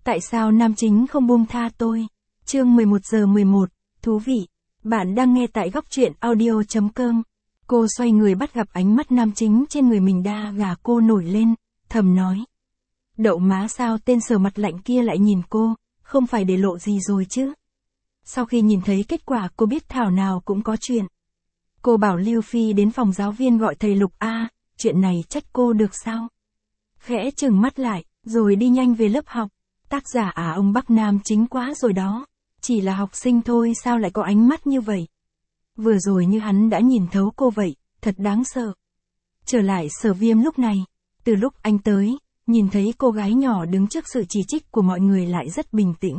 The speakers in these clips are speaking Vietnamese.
Tại sao nam chính không buông tha tôi? Chương 11:11, thú vị. Bạn đang nghe tại góc truyện audio.com. Cô xoay người bắt gặp ánh mắt nam chính trên người mình, đa gà cô nổi lên, thầm nói. Đậu má, sao tên sờ mặt lạnh kia lại nhìn cô, không phải để lộ gì rồi chứ? Sau khi nhìn thấy kết quả cô biết thảo nào cũng có chuyện. Cô bảo Lưu Phi đến phòng giáo viên gọi thầy Lục A, chuyện này trách cô được sao? Khẽ chừng mắt lại, rồi đi nhanh về lớp học. Tác giả ông Bắc nam chính quá rồi đó. Chỉ là học sinh thôi sao lại có ánh mắt như vậy? Vừa rồi như hắn đã nhìn thấu cô vậy, thật đáng sợ. Trở lại Sở Viêm lúc này, từ lúc anh tới, nhìn thấy cô gái nhỏ đứng trước sự chỉ trích của mọi người lại rất bình tĩnh.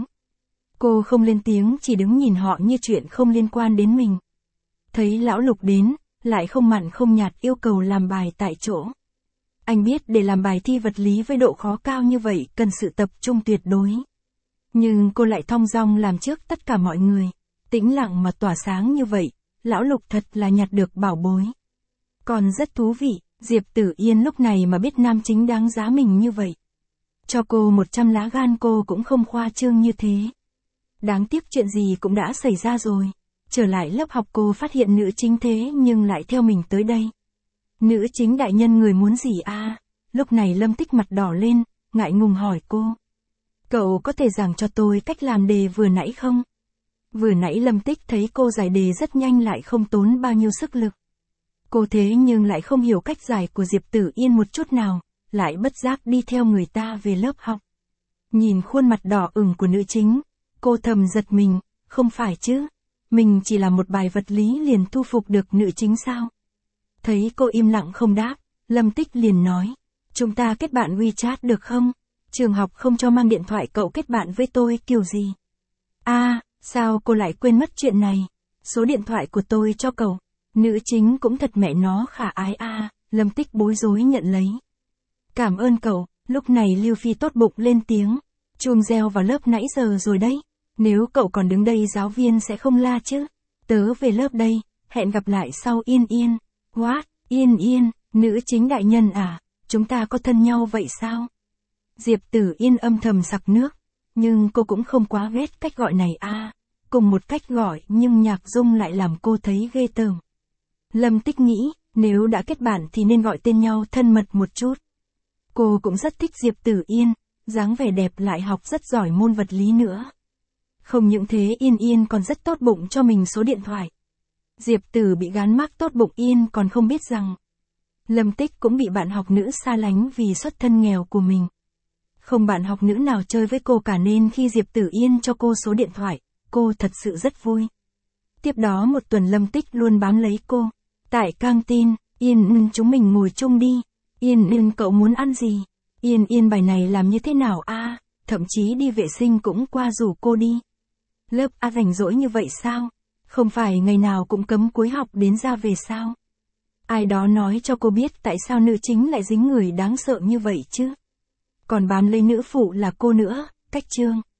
Cô không lên tiếng, chỉ đứng nhìn họ như chuyện không liên quan đến mình. Thấy lão Lục đến, lại không mặn không nhạt yêu cầu làm bài tại chỗ. Anh biết để làm bài thi vật lý với độ khó cao như vậy cần sự tập trung tuyệt đối. Nhưng cô lại thong dong làm trước tất cả mọi người, tĩnh lặng mà tỏa sáng như vậy, lão Lục thật là nhặt được bảo bối. Còn rất thú vị, Diệp Tử Yên lúc này mà biết nam chính đáng giá mình như vậy. Cho cô 100 lá gan cô cũng không khoa trương như thế. Đáng tiếc chuyện gì cũng đã xảy ra rồi. Trở lại lớp học cô phát hiện nữ chính thế nhưng lại theo mình tới đây. Nữ chính đại nhân người muốn gì a? Lúc này Lâm Tích mặt đỏ lên, ngại ngùng hỏi cô. Cậu có thể giảng cho tôi cách làm đề vừa nãy không? Vừa nãy Lâm Tích thấy cô giải đề rất nhanh lại không tốn bao nhiêu sức lực. Cô thế nhưng lại không hiểu cách giải của Diệp Tử Yên một chút nào, lại bất giác đi theo người ta về lớp học. Nhìn khuôn mặt đỏ ửng của nữ chính, cô thầm giật mình, không phải chứ? Mình chỉ là một bài vật lý liền thu phục được nữ chính sao? Thấy cô im lặng không đáp, Lâm Tích liền nói, chúng ta kết bạn WeChat được không? Trường học không cho mang điện thoại cậu kết bạn với tôi kiểu gì? Sao cô lại quên mất chuyện này? Số điện thoại của tôi cho cậu. Nữ chính cũng thật mẹ nó khả ái Lâm Tích bối rối nhận lấy. Cảm ơn cậu, lúc này Lưu Phi tốt bụng lên tiếng. Chuông reo vào lớp nãy giờ rồi đấy. Nếu cậu còn đứng đây giáo viên sẽ không la chứ. Tớ về lớp đây, hẹn gặp lại sau. Yên Yên. What? Yên Yên, nữ chính đại nhân à? Chúng ta có thân nhau vậy sao? Diệp Tử Yên âm thầm sặc nước. Nhưng cô cũng không quá ghét cách gọi này cùng một cách gọi nhưng nhạc dung lại làm cô thấy ghê tởm. Lâm Tích nghĩ, nếu đã kết bạn thì nên gọi tên nhau thân mật một chút. Cô cũng rất thích Diệp Tử Yên, dáng vẻ đẹp lại học rất giỏi môn vật lý nữa. Không những thế Yên Yên còn rất tốt bụng cho mình số điện thoại. Diệp Tử bị gán mác tốt bụng Yên còn không biết rằng Lâm Tích cũng bị bạn học nữ xa lánh vì xuất thân nghèo của mình. Không bạn học nữ nào chơi với cô cả nên khi Diệp Tử Yên cho cô số điện thoại, cô thật sự rất vui. Tiếp đó một tuần Lâm Tích luôn bám lấy cô. Tại căng tin, Yên chúng mình ngồi chung đi. Yên cậu muốn ăn gì? Yên bài này làm như thế nào thậm chí đi vệ sinh cũng qua rủ cô đi. Lớp rảnh rỗi như vậy sao? Không phải ngày nào cũng cấm cuối học đến ra về sao? Ai đó nói cho cô biết tại sao nữ chính lại dính người đáng sợ như vậy chứ? Còn bám lấy nữ phụ là cô nữa, cách chương.